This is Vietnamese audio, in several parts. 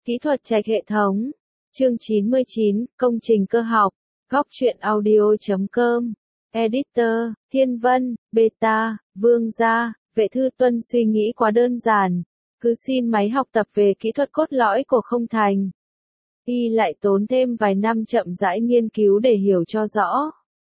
Kỹ thuật trạch hệ thống. Chương 99, công trình cơ học. Góc truyện audio.com. Editor, Thiên Vân, Beta, Vương Gia, Vệ Thư Tuân suy nghĩ quá đơn giản. Cứ xin máy học tập về kỹ thuật cốt lõi của không thành. Y lại tốn thêm vài năm chậm rãi nghiên cứu để hiểu cho rõ.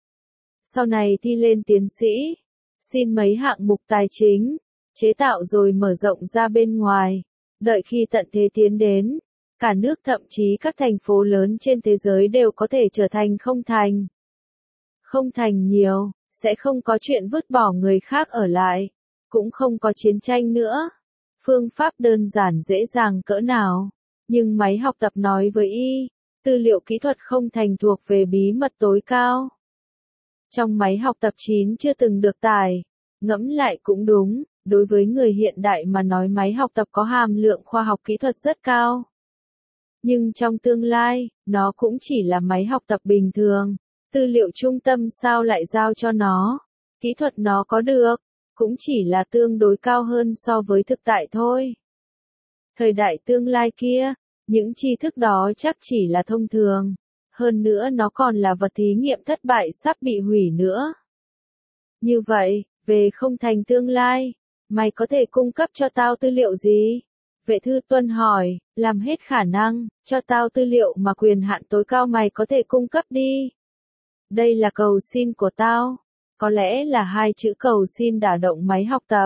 Sau này thi lên tiến sĩ. Xin mấy hạng mục tài chính. Chế tạo rồi mở rộng ra bên ngoài. Đợi khi tận thế tiến đến, cả nước thậm chí các thành phố lớn trên thế giới đều có thể trở thành không thành. Không thành nhiều, sẽ không có chuyện vứt bỏ người khác ở lại, cũng không có chiến tranh nữa. Phương pháp đơn giản dễ dàng cỡ nào, nhưng máy học tập nói với Y, tư liệu kỹ thuật không thành thuộc về bí mật tối cao. Trong máy học tập 9 chưa từng được tải, ngẫm lại cũng đúng. Đối với người hiện đại mà nói máy học tập có hàm lượng khoa học kỹ thuật rất cao. Nhưng trong tương lai, nó cũng chỉ là máy học tập bình thường. Tư liệu trung tâm sao lại giao cho nó? Kỹ thuật nó có được, cũng chỉ là tương đối cao hơn so với thực tại thôi. Thời đại tương lai kia, những tri thức đó chắc chỉ là thông thường. Hơn nữa nó còn là vật thí nghiệm thất bại sắp bị hủy nữa. Như vậy, về không thành tương lai, mày có thể cung cấp cho tao tư liệu gì? Vệ Thư Tuân hỏi, làm hết khả năng, cho tao tư liệu mà quyền hạn tối cao mày có thể cung cấp đi. Đây là cầu xin của tao. Có lẽ là hai chữ cầu xin đả động máy học tập.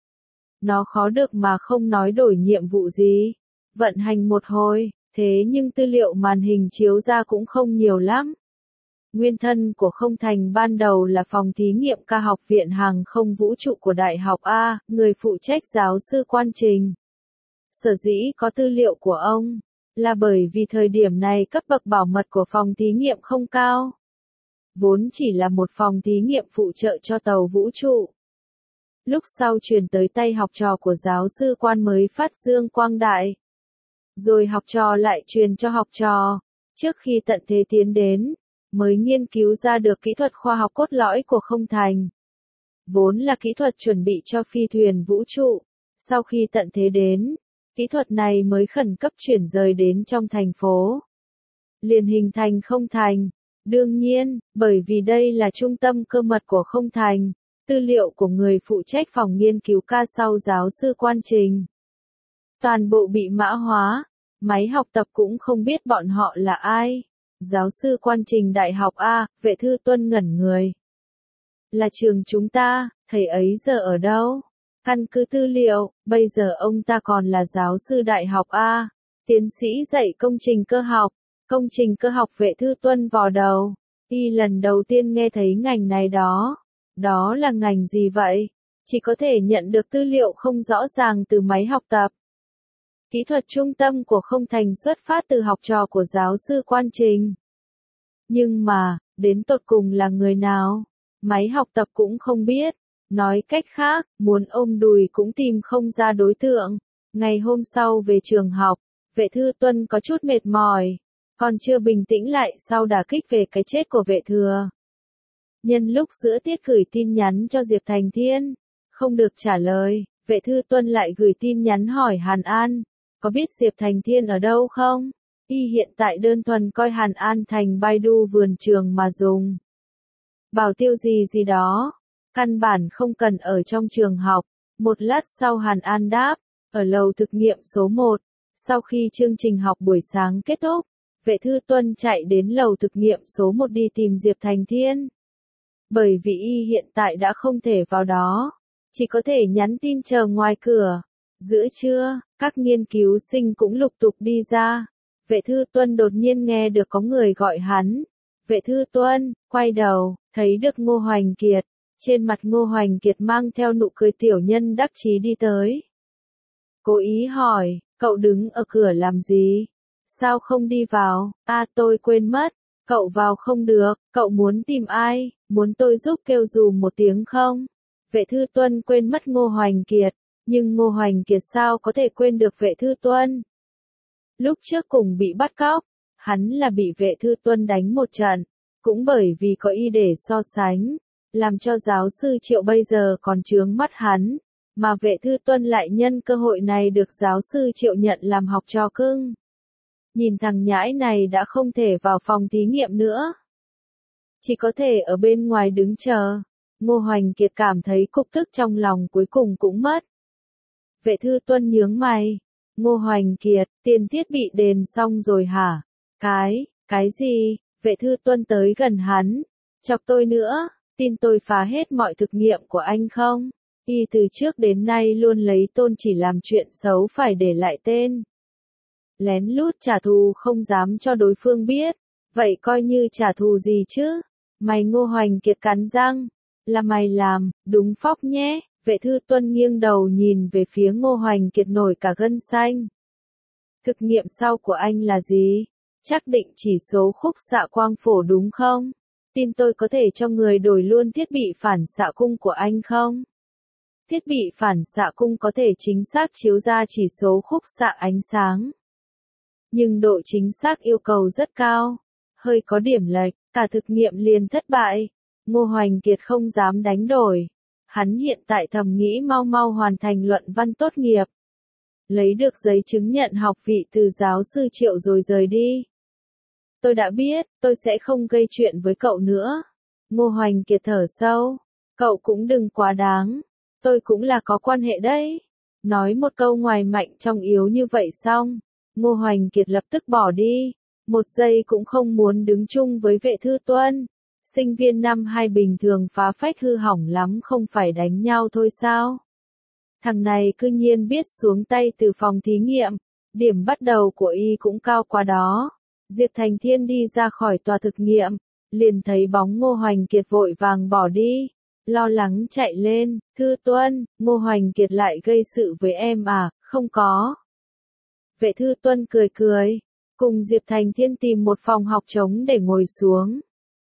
Nó khó được mà không nói đổi nhiệm vụ gì. Vận hành một hồi, thế nhưng tư liệu màn hình chiếu ra cũng không nhiều lắm. Nguyên thân của không thành ban đầu là phòng thí nghiệm ca học viện hàng không vũ trụ của Đại học A, người phụ trách giáo sư Quan Trình. Sở dĩ có tư liệu của ông, là bởi vì thời điểm này cấp bậc bảo mật của phòng thí nghiệm không cao. Vốn chỉ là một phòng thí nghiệm phụ trợ cho tàu vũ trụ. Lúc sau truyền tới tay học trò của giáo sư Quan mới phát dương quang đại. Rồi học trò lại truyền cho học trò, trước khi tận thế tiến đến, mới nghiên cứu ra được kỹ thuật khoa học cốt lõi của không thành. Vốn là kỹ thuật chuẩn bị cho phi thuyền vũ trụ, sau khi tận thế đến, kỹ thuật này mới khẩn cấp chuyển rời đến trong thành phố. Liền hình thành không thành. Đương nhiên, bởi vì đây là trung tâm cơ mật của không thành, tư liệu của người phụ trách phòng nghiên cứu ca sau giáo sư Quan Trình. Toàn bộ bị mã hóa, máy học tập cũng không biết bọn họ là ai. Giáo sư Quan Trình Đại học A, Vệ Thư Tuân ngẩn người. Là trường chúng ta, thầy ấy giờ ở đâu? Căn cứ tư liệu, bây giờ ông ta còn là giáo sư Đại học A, tiến sĩ dạy công trình cơ học. Công trình cơ học Vệ Thư Tuân vò đầu. Y lần đầu tiên nghe thấy ngành này đó. Đó là ngành gì vậy? Chỉ có thể nhận được tư liệu không rõ ràng từ máy học tập. Kỹ thuật trung tâm của không thành xuất phát từ học trò của giáo sư Quan Trình. Nhưng mà, đến tột cùng là người nào? Máy học tập cũng không biết. Nói cách khác, muốn ôm đùi cũng tìm không ra đối tượng. Ngày hôm sau về trường học, Vệ Thư Tuân có chút mệt mỏi. Còn chưa bình tĩnh lại sau đả kích về cái chết của Vệ Thừa. Nhân lúc giữa tiết gửi tin nhắn cho Diệp Thành Thiên, không được trả lời, Vệ Thư Tuân lại gửi tin nhắn hỏi Hàn An, có biết Diệp Thành Thiên ở đâu không? Y hiện tại đơn thuần coi Hàn An thành Baidu vườn trường mà dùng. Bảo tiêu gì gì đó, căn bản không cần ở trong trường học. Một lát sau Hàn An đáp, ở lầu thực nghiệm số 1, sau khi chương trình học buổi sáng kết thúc. Vệ Thư Tuân chạy đến lầu thực nghiệm số 1 đi tìm Diệp Thành Thiên. Bởi vì Y hiện tại đã không thể vào đó, chỉ có thể nhắn tin chờ ngoài cửa. Giữa trưa, các nghiên cứu sinh cũng lục tục đi ra. Vệ Thư Tuân đột nhiên nghe được có người gọi hắn. Vệ Thư Tuân, quay đầu, thấy được Ngô Hoành Kiệt. Trên mặt Ngô Hoành Kiệt mang theo nụ cười tiểu nhân đắc chí đi tới. Cố ý hỏi, cậu đứng ở cửa làm gì? Sao không đi vào? Tôi quên mất. Cậu vào không được, cậu muốn tìm ai? Muốn tôi giúp kêu dùm một tiếng không? Vệ Thư Tuân quên mất Ngô Hoành Kiệt, nhưng Ngô Hoành Kiệt sao có thể quên được Vệ Thư Tuân? Lúc trước cùng bị bắt cóc, hắn là bị Vệ Thư Tuân đánh một trận, cũng bởi vì có Y để so sánh, làm cho giáo sư Triệu bây giờ còn chướng mắt hắn, mà Vệ Thư Tuân lại nhân cơ hội này được giáo sư Triệu nhận làm học trò cưng. Nhìn thằng nhãi này đã không thể vào phòng thí nghiệm nữa. Chỉ có thể ở bên ngoài đứng chờ. Ngô Hoành Kiệt cảm thấy cục tức trong lòng cuối cùng cũng mất. Vệ Thư Tuân nhướng mày. Ngô Hoành Kiệt, tiền thiết bị đền xong rồi hả? Cái gì? Vệ Thư Tuân tới gần hắn. Chọc tôi nữa, tin tôi phá hết mọi thực nghiệm của anh không? Y từ trước đến nay luôn lấy Tôn Chỉ làm chuyện xấu phải để lại tên. Lén lút trả thù không dám cho đối phương biết. Vậy coi như trả thù gì chứ? Mày Ngô Hoành Kiệt cắn răng. Là mày làm, đúng phóc nhé. Vệ Thư Tuân nghiêng đầu nhìn về phía Ngô Hoành Kiệt nổi cả gân xanh. Thực nghiệm sau của anh là gì? Chắc định chỉ số khúc xạ quang phổ đúng không? Tin tôi có thể cho người đổi luôn thiết bị phản xạ cung của anh không? Thiết bị phản xạ cung có thể chính xác chiếu ra chỉ số khúc xạ ánh sáng. Nhưng độ chính xác yêu cầu rất cao. Hơi có điểm lệch, cả thực nghiệm liền thất bại. Ngô Hoành Kiệt không dám đánh đổi. Hắn hiện tại thầm nghĩ mau hoàn thành luận văn tốt nghiệp. Lấy được giấy chứng nhận học vị từ giáo sư Triệu rồi rời đi. Tôi đã biết, tôi sẽ không gây chuyện với cậu nữa. Ngô Hoành Kiệt thở sâu. Cậu cũng đừng quá đáng. Tôi cũng là có quan hệ đấy. Nói một câu ngoài mạnh trong yếu như vậy xong. Ngô Hoành Kiệt lập tức bỏ đi. Một giây cũng không muốn đứng chung với Vệ Thư Tuân. Sinh viên năm 2 bình thường phá phách hư hỏng lắm không phải đánh nhau thôi sao? Thằng này cư nhiên biết xuống tay từ phòng thí nghiệm. Điểm bắt đầu của y cũng cao quá đó. Diệp Thành Thiên đi ra khỏi tòa thực nghiệm. Liền thấy bóng Ngô Hoành Kiệt vội vàng bỏ đi. Lo lắng chạy lên. Thư Tuân, Ngô Hoành Kiệt lại gây sự với em à? Không có. Vệ Thư Tuân cười cười. Cùng Diệp Thành Thiên tìm một phòng học trống để ngồi xuống.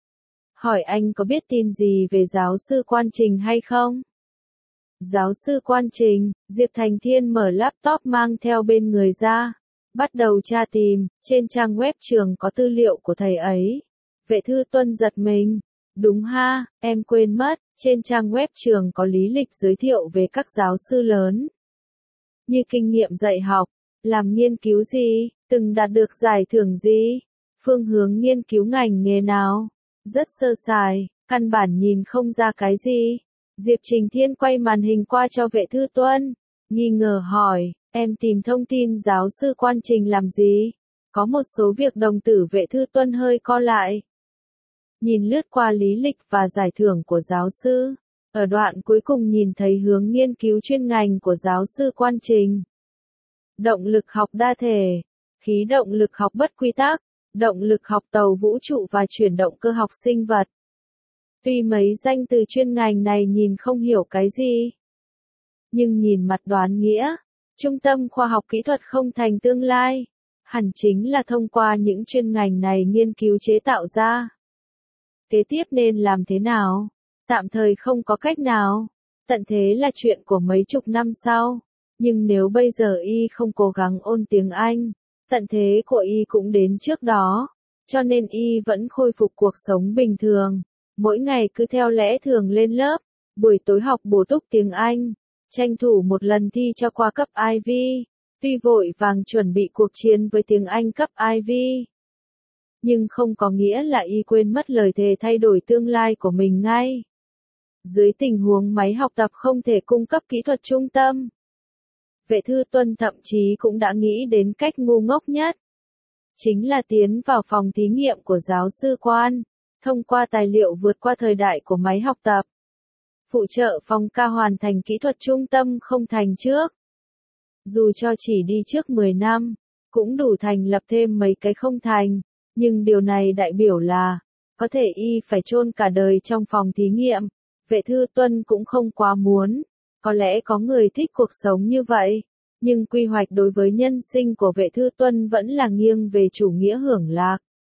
Hỏi anh có biết tin gì về giáo sư Quan Trình hay không? Giáo sư Quan Trình, Diệp Thành Thiên mở laptop mang theo bên người ra. Bắt đầu tra tìm, trên trang web trường có tư liệu của thầy ấy. Vệ Thư Tuân giật mình. Đúng ha, em quên mất, trên trang web trường có lý lịch giới thiệu về các giáo sư lớn. Như kinh nghiệm dạy học, làm nghiên cứu gì, từng đạt được giải thưởng gì, phương hướng nghiên cứu ngành nghề nào. Rất sơ sài, căn bản nhìn không ra cái gì. Diệp Trình Thiên quay màn hình qua cho Vệ Thư Tuân. Nghi ngờ hỏi, em tìm thông tin giáo sư Quan Trình làm gì? Có một số việc đồng tử Vệ Thư Tuân hơi co lại. Nhìn lướt qua lý lịch và giải thưởng của giáo sư. Ở đoạn cuối cùng nhìn thấy hướng nghiên cứu chuyên ngành của giáo sư Quan Trình. Động lực học đa thể, khí động lực học bất quy tắc, động lực học tàu vũ trụ và chuyển động cơ học sinh vật. Tuy mấy danh từ chuyên ngành này nhìn không hiểu cái gì, nhưng nhìn mặt đoán nghĩa, trung tâm khoa học kỹ thuật không thành tương lai, hẳn chính là thông qua những chuyên ngành này nghiên cứu chế tạo ra. Kế tiếp nên làm thế nào? Tạm thời không có cách nào, tận thế là chuyện của mấy chục năm sau, nhưng nếu bây giờ y không cố gắng ôn tiếng Anh, tận thế của y cũng đến trước đó, cho nên y vẫn khôi phục cuộc sống bình thường, mỗi ngày cứ theo lẽ thường lên lớp, buổi tối học bổ túc tiếng Anh, tranh thủ một lần thi cho qua cấp IB, tuy vội vàng chuẩn bị cuộc chiến với tiếng Anh cấp IB. Nhưng không có nghĩa là y quên mất lời thề thay đổi tương lai của mình ngay. Dưới tình huống máy học tập không thể cung cấp kỹ thuật trung tâm, Vệ Thư Tuân thậm chí cũng đã nghĩ đến cách ngu ngốc nhất. Chính là tiến vào phòng thí nghiệm của giáo sư Quan, thông qua tài liệu vượt qua thời đại của máy học tập. Phụ trợ phòng ca hoàn thành kỹ thuật trung tâm không thành trước. Dù cho chỉ đi trước 10 năm, cũng đủ thành lập thêm mấy cái không thành, nhưng điều này đại biểu là, có thể y phải chôn cả đời trong phòng thí nghiệm. Vệ Thư Tuân cũng không quá muốn. Có lẽ có người thích cuộc sống như vậy, nhưng quy hoạch đối với nhân sinh của Vệ Thư Tuân vẫn là nghiêng về chủ nghĩa hưởng lạc.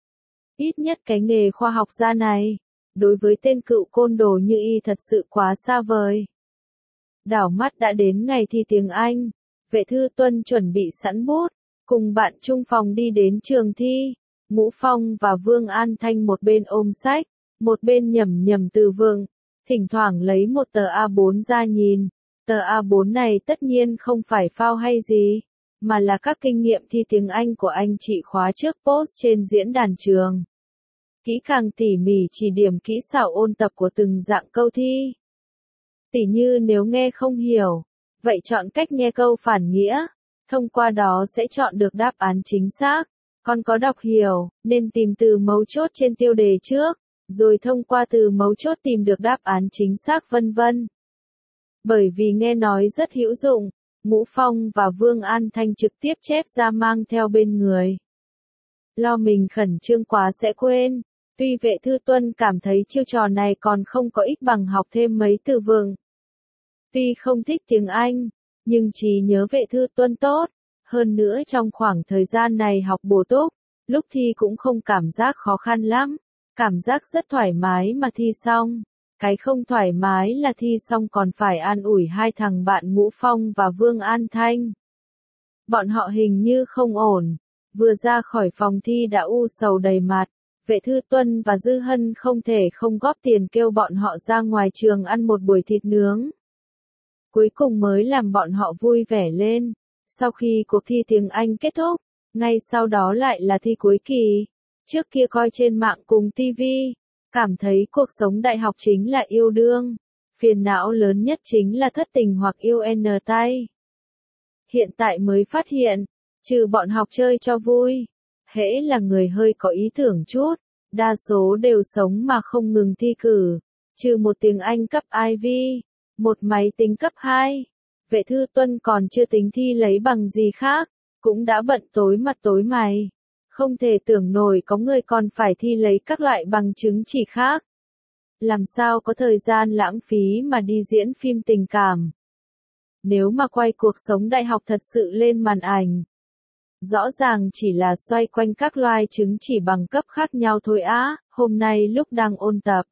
Ít nhất cái nghề khoa học gia này, đối với tên cựu côn đồ như y thật sự quá xa vời. Đảo mắt đã đến ngày thi tiếng Anh, Vệ Thư Tuân chuẩn bị sẵn bút, cùng bạn chung phòng đi đến trường thi. Ngũ Phong và Vương An Thanh một bên ôm sách, một bên nhẩm từ vựng, thỉnh thoảng lấy một tờ A4 ra nhìn. Tờ A4 này tất nhiên không phải phao hay gì, mà là các kinh nghiệm thi tiếng Anh của anh chị khóa trước post trên diễn đàn trường. Kỹ càng tỉ mỉ chỉ điểm kỹ xảo ôn tập của từng dạng câu thi. Tỉ như nếu nghe không hiểu, vậy chọn cách nghe câu phản nghĩa, thông qua đó sẽ chọn được đáp án chính xác. Còn có đọc hiểu, nên tìm từ mấu chốt trên tiêu đề trước, rồi thông qua từ mấu chốt tìm được đáp án chính xác vân vân. Bởi vì nghe nói rất hữu dụng, Ngũ Phong và Vương An Thanh trực tiếp chép ra mang theo bên người. Lo mình khẩn trương quá sẽ quên, tuy Vệ Thư Tuân cảm thấy chiêu trò này còn không có ích bằng học thêm mấy từ vựng. Tuy không thích tiếng Anh, nhưng trí nhớ Vệ Thư Tuân tốt, hơn nữa trong khoảng thời gian này học bổ túc, lúc thi cũng không cảm giác khó khăn lắm, cảm giác rất thoải mái mà thi xong. Cái không thoải mái là thi xong còn phải an ủi hai thằng bạn Ngũ Phong và Vương An Thanh. Bọn họ hình như không ổn, vừa ra khỏi phòng thi đã u sầu đầy mặt. Vệ Thư Tuân và Dư Hân không thể không góp tiền kêu bọn họ ra ngoài trường ăn một buổi thịt nướng. Cuối cùng mới làm bọn họ vui vẻ lên. Sau khi cuộc thi tiếng Anh kết thúc, ngay sau đó lại là thi cuối kỳ. Trước kia coi trên mạng cùng TV, cảm thấy cuộc sống đại học chính là yêu đương. Phiền não lớn nhất chính là thất tình hoặc yêu n tay. Hiện tại mới phát hiện, trừ bọn học chơi cho vui, hễ là người hơi có ý tưởng chút, đa số đều sống mà không ngừng thi cử, trừ một tiếng Anh cấp IB, một máy tính cấp 2. Vệ Thư Tuân còn chưa tính thi lấy bằng gì khác, cũng đã bận tối mặt tối mày. Không thể tưởng nổi có người còn phải thi lấy các loại bằng chứng chỉ khác. Làm sao có thời gian lãng phí mà đi diễn phim tình cảm. Nếu mà quay cuộc sống đại học thật sự lên màn ảnh, rõ ràng chỉ là xoay quanh các loại chứng chỉ bằng cấp khác nhau thôi á. Hôm nay lúc đang ôn tập,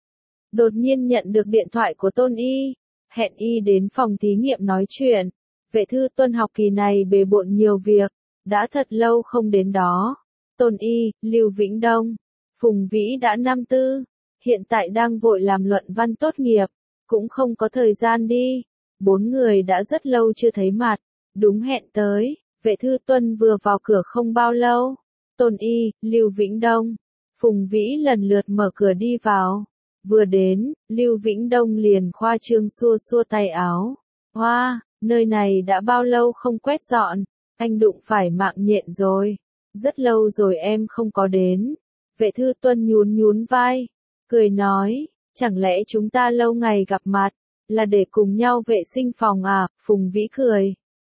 đột nhiên nhận được điện thoại của Tôn Y, hẹn Y đến phòng thí nghiệm nói chuyện. Vệ Thư Tuân học kỳ này bề bộn nhiều việc, đã thật lâu không đến đó. Tôn Y, Lưu Vĩnh Đông, Phùng Vĩ đã năm tư, hiện tại đang vội làm luận văn tốt nghiệp, cũng không có thời gian đi. Bốn người đã rất lâu chưa thấy mặt, đúng hẹn tới. Vệ Thư Tuân vừa vào cửa không bao lâu, Tôn Y, Lưu Vĩnh Đông, Phùng Vĩ lần lượt mở cửa đi vào. Vừa đến, Lưu Vĩnh Đông liền khoa trương xua xua tay áo. Hoa, nơi này đã bao lâu không quét dọn, anh đụng phải mạng nhện rồi. Rất lâu rồi em không có đến. Vệ Thư Tuân nhún nhún vai, cười nói, chẳng lẽ chúng ta lâu ngày gặp mặt, là để cùng nhau vệ sinh phòng à? Phùng Vĩ cười.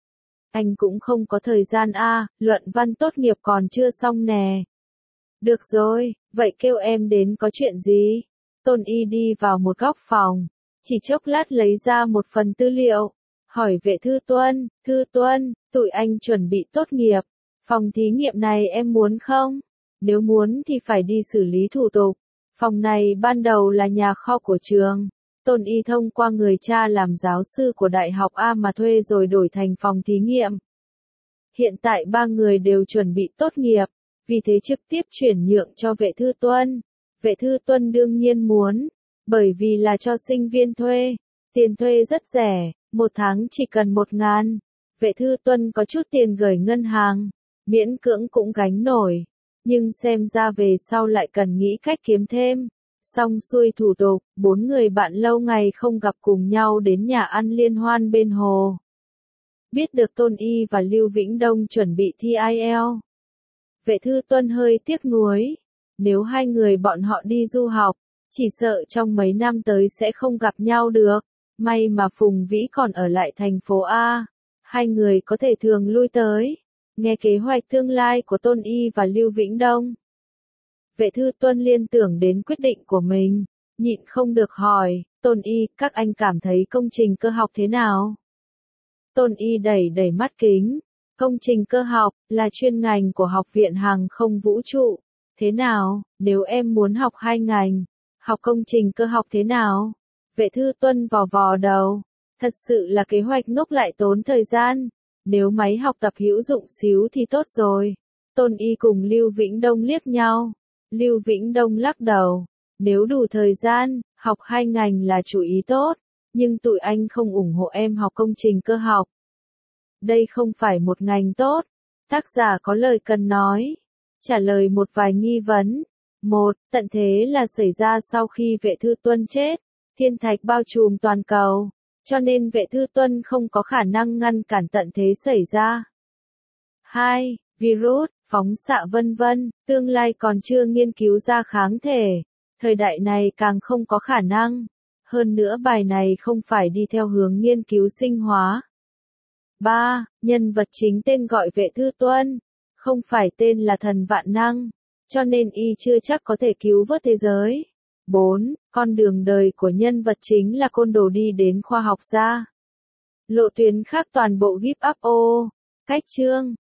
Anh cũng không có thời gian à, luận văn tốt nghiệp còn chưa xong nè. Được rồi, vậy kêu em đến có chuyện gì? Tôn Y đi vào một góc phòng, chỉ chốc lát lấy ra một phần tư liệu, hỏi Vệ Thư Tuân, tụi anh chuẩn bị tốt nghiệp, phòng thí nghiệm này em muốn không? Nếu muốn thì phải đi xử lý thủ tục, phòng này ban đầu là nhà kho của trường. Tôn Y thông qua người cha làm giáo sư của đại học A mà thuê rồi đổi thành phòng thí nghiệm. Hiện tại ba người đều chuẩn bị tốt nghiệp, vì thế trực tiếp chuyển nhượng cho Vệ Thư Tuân. Vệ Thư Tuân đương nhiên muốn, bởi vì là cho sinh viên thuê, tiền thuê rất rẻ, một tháng chỉ cần 1.000. Vệ Thư Tuân có chút tiền gửi ngân hàng, miễn cưỡng cũng gánh nổi, nhưng xem ra về sau lại cần nghĩ cách kiếm thêm. Xong xuôi thủ tục, bốn người bạn lâu ngày không gặp cùng nhau đến nhà ăn liên hoan bên hồ. Biết được Tôn Y và Lưu Vĩnh Đông chuẩn bị thi IELTS, Vệ Thư Tuân hơi tiếc nuối. Nếu hai người bọn họ đi du học, chỉ sợ trong mấy năm tới sẽ không gặp nhau được. May mà Phùng Vĩ còn ở lại thành phố A. Hai người có thể thường lui tới, nghe kế hoạch tương lai của Tôn Y và Lưu Vĩnh Đông. Vệ Thư Tuân liên tưởng đến quyết định của mình, nhịn không được hỏi, Tôn Y, các anh cảm thấy công trình cơ học thế nào? Tôn Y đẩy đẩy mắt kính, công trình cơ học, là chuyên ngành của Học viện Hàng không Vũ trụ. Thế nào, nếu em muốn học hai ngành, học công trình cơ học thế nào? Vệ Thư Tuân vò vò đầu, thật sự là kế hoạch ngốc lại tốn thời gian, nếu máy học tập hữu dụng xíu thì tốt rồi. Tôn Y cùng Lưu Vĩnh Đông liếc nhau, Lưu Vĩnh Đông lắc đầu, nếu đủ thời gian, học hai ngành là chủ ý tốt, nhưng tụi anh không ủng hộ em học công trình cơ học. Đây không phải một ngành tốt. Tác giả có lời cần nói. Trả lời một vài nghi vấn. 1. Tận thế là xảy ra sau khi Vệ Thư Tuân chết. Thiên thạch bao trùm toàn cầu. Cho nên Vệ Thư Tuân không có khả năng ngăn cản tận thế xảy ra. 2. Virus, phóng xạ vân vân, tương lai còn chưa nghiên cứu ra kháng thể. Thời đại này càng không có khả năng. Hơn nữa bài này không phải đi theo hướng nghiên cứu sinh hóa. 3. Nhân vật chính tên gọi Vệ Thư Tuân. Không phải tên là thần vạn năng. Cho nên y chưa chắc có thể cứu vớt thế giới. 4. Con đường đời của nhân vật chính là côn đồ đi đến khoa học gia. Lộ tuyến khác toàn bộ Give Up. Cách chương